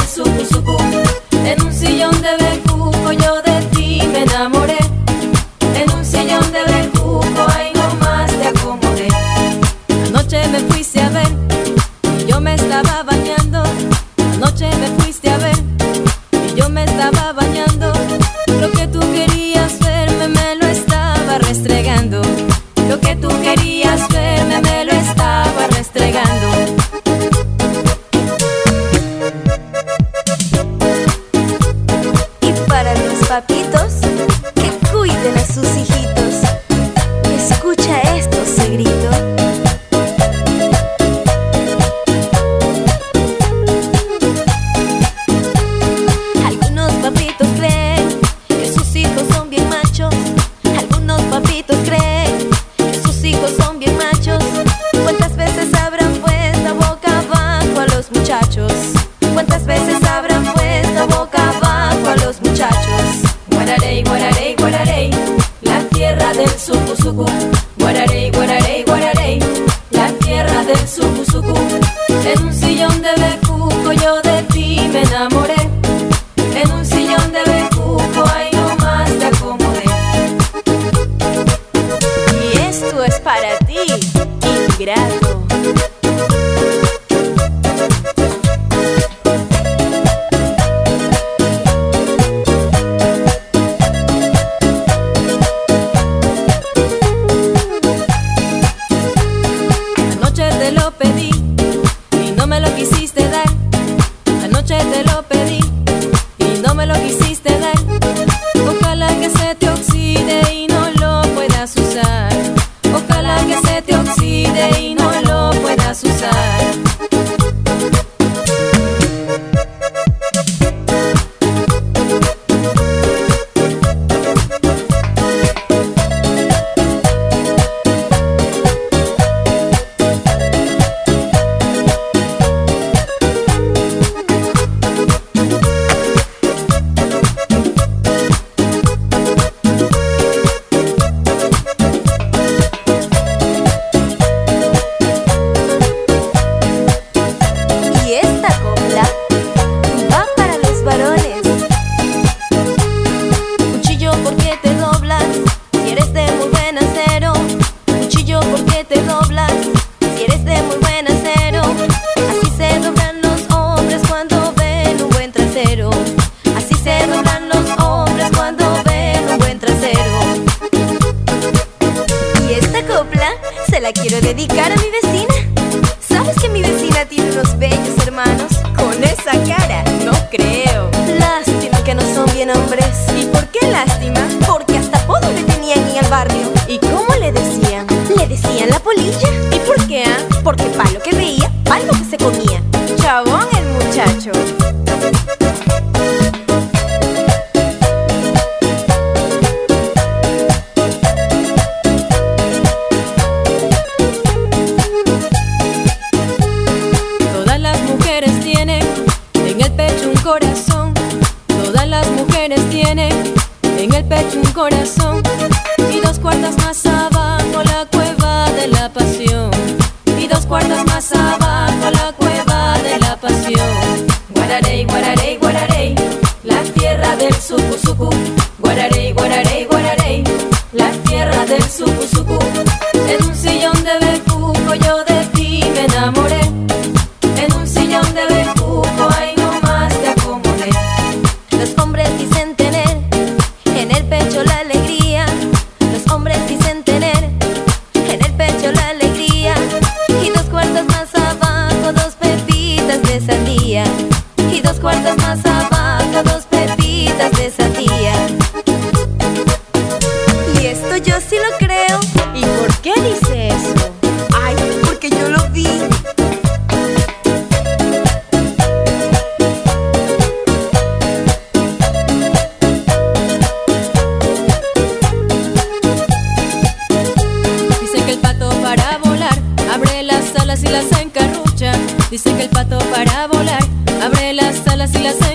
suku suku. En un sillón de bejuco yo de ti me enamoré. En un sillón de bejuco ahí nomás te acomodé. Anoche me fuiste a ver y yo me estaba bañando. Anoche me fuiste a ver y yo me estaba bañando. Lo que tú querías verme me lo estaba restregando. Lo que tú querías verme me lo estaba restregando. Y para los papitos que cuiden a sus hijitos, escucha esto, Segrito. Algunos papitos creen que sus hijos son bien machos. Algunos papitos creen que sus hijos son bien machos. ¿Cuántas veces habrán puesto boca abajo a los muchachos? ¿Cuántas veces habrán puesto boca abajo a los muchachos? Guararey, guararey, guararey, la tierra del suku suku. Guararey, guararey, guararey, la tierra del suku suku. En un sillón de bejuco yo de ti me enamoré. En un sillón de bejuco ahí nomás te acomodé. Y esto es para ti, ingrato. Anoche te lo pedí y no me lo quisiste dar. Anoche te lo pedí y no me lo quisiste dar. Ojalá que se te oxide y no lo puedas usar. Ojalá que se te oxide y no lo puedas usar. Y esta copla va para los varones. Cuchillo, ¿por qué te doblas? Si eres de muy buen acero. Cuchillo, ¿por qué te doblas? Si eres de muy buen acero. Así se doblan los hombres cuando ven un buen trasero. Así se doblan los hombres cuando ven un buen trasero. Y esta copla se la quiero dedicar a mi vecina. ¿Sabes que mi vecina tiene unos bellos hermanos? Con esa cara, no creo. Lástima que no son bien hombres. ¿Y por qué lástima? Porque hasta apodo le tenían ahí al barrio. ¿Y cómo le decían? Le decían la polilla. ¿Y por qué? Porque pa' lo que veía, pa' lo que se comía. Chabón el muchacho. Todas las mujeres tienen en el pecho un corazón. Todas las mujeres tienen en el pecho un corazón. Y 2 cuartas más abajo la cueva de la pasión. Y 2 cuartas más abajo la cueva de la pasión. Guararey, guararey, guararey, la tierra del suku suku. Guararey, guararey, guararey, la tierra del suku suku. En un sillón de bejuco yo de ti me enamoré. En un sillón de bejuco ahí nomás te acomodé. Los hombres dicen tener en el pecho la alegría. Los hombres dicen tener en el pecho la alegría. Y 2 cuartas más abajo 2 pepitas de sandía. Y 2 cuartas más abajo 2 pepitas de sandía. Y esto yo sí lo creo. ¿Y por qué dice eso? Ay, porque yo lo vi. Dicen que el pato para volar abre las alas y las encarrucha. Dicen que el pato para volar abre las alas y las encarrucha.